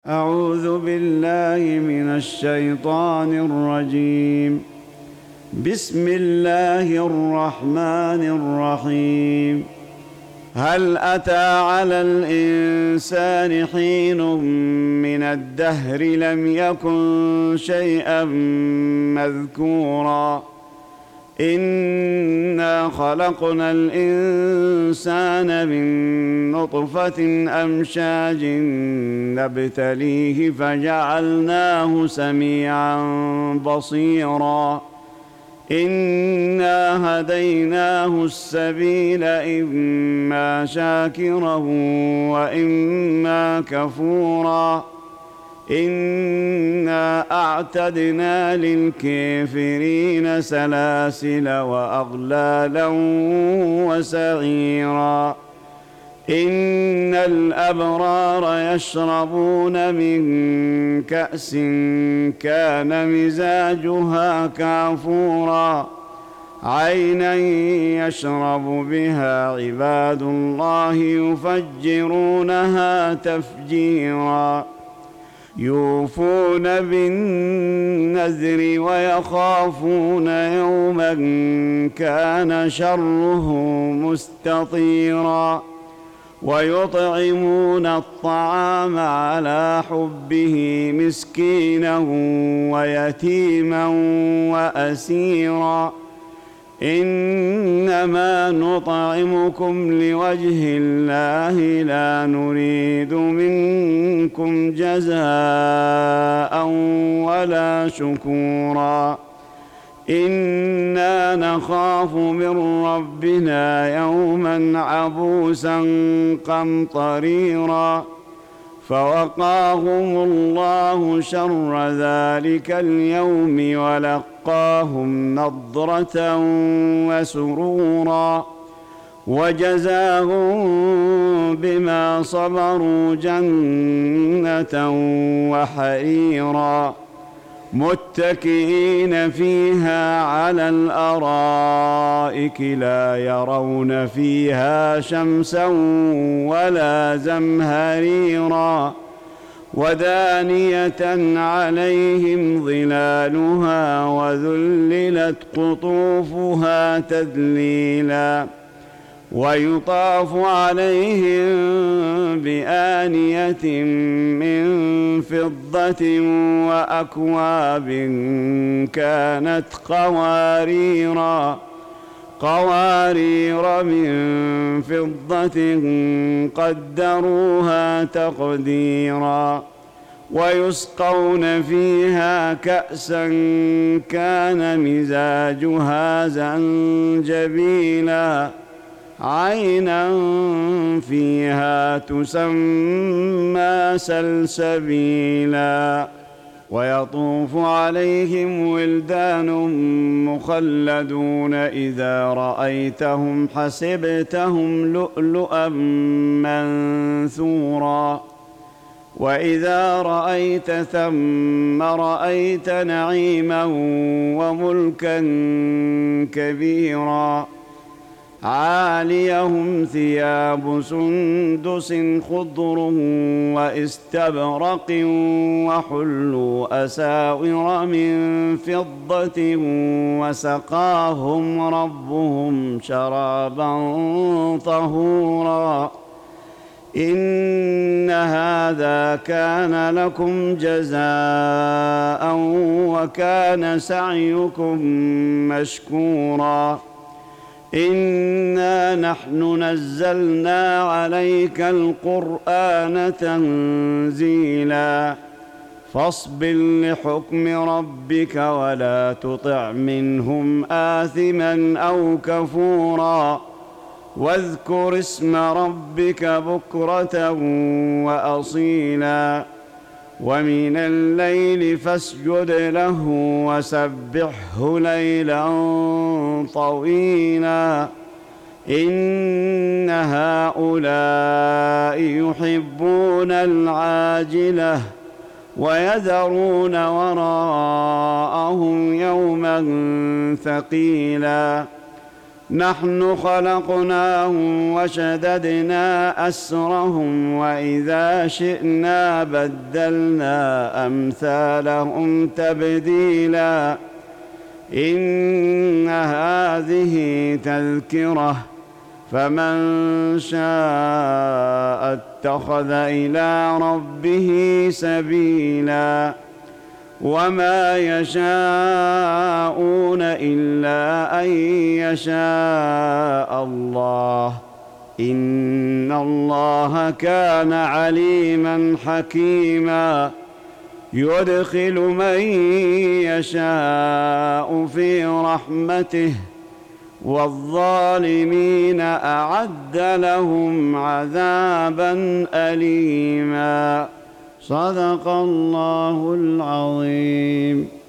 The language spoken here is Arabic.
أعوذ بالله من الشيطان الرجيم. بسم الله الرحمن الرحيم. هل أتى على الإنسان حين من الدهر لم يكن شيئا مذكورا إنا خلقنا الإنسان من نطفة أمشاج نبتليه فجعلناه سميعا بصيرا إنا هديناه السبيل إما شاكرا وإما كفورا إنا أعتدنا للكافرين سلاسل وأغلالا وسعيرا إن الأبرار يشربون من كأس كان مزاجها كافورا عينا يشرب بها عباد الله يفجرونها تفجيرا يوفون بالنذر ويخافون يوما كان شره مستطيرا ويطعمون الطعام على حبه مسكينا ويتيما وأسيرا إنما نطعمكم لوجه الله لا نريد منكم جزاء ولا شكورا إنا نخاف من ربنا يوما عبوسا قمطريرا فوقاهم الله شر ذلك اليوم ولقاهم نضرة وسرورا وجزاهم بما صبروا جنة وحريرا متكئين فيها على الأرائك لا يرون فيها شمسا ولا زمهريرا ودانية عليهم ظلالها وذللت قطوفها تذليلا ويطاف عليهم بآنية من فضة وأكواب كانت قوارير من فضة قدروها تقديرا ويسقون فيها كأسا كان مزاجها زنجبيلا عينا فيها تسمى سلسبيلا ويطوف عليهم ولدان مخلدون إذا رأيتهم حسبتهم لؤلؤا منثورا وإذا رأيت ثم رأيت نعيما وملكا كبيرا عاليهم ثياب سندس خضر واستبرق وحلوا أساور من فضة وسقاهم ربهم شرابا طهورا إن هذا كان لكم جزاء وكان سعيكم مشكورا إنا نحن نزلنا عليك القرآن تنزيلا فاصبر لحكم ربك ولا تطع منهم آثما أو كفورا واذكر اسم ربك بكرة وأصيلا ومن الليل فاسجد له وسبحه ليلا طويلا إن هؤلاء يحبون العاجلة ويذرون وراءهم يوما ثقيلا نحن خلقناهم وشددنا أسرهم وإذا شئنا بدلنا أمثالهم تبديلا إن هذه تذكرة فمن شاء اتخذ إلى ربه سبيلا وما يشاءون إلا أن يشاء الله إن الله كان عليما حكيما يدخل من يشاء في رحمته والظالمين أعد لهم عذابا أليما صدق الله العظيم.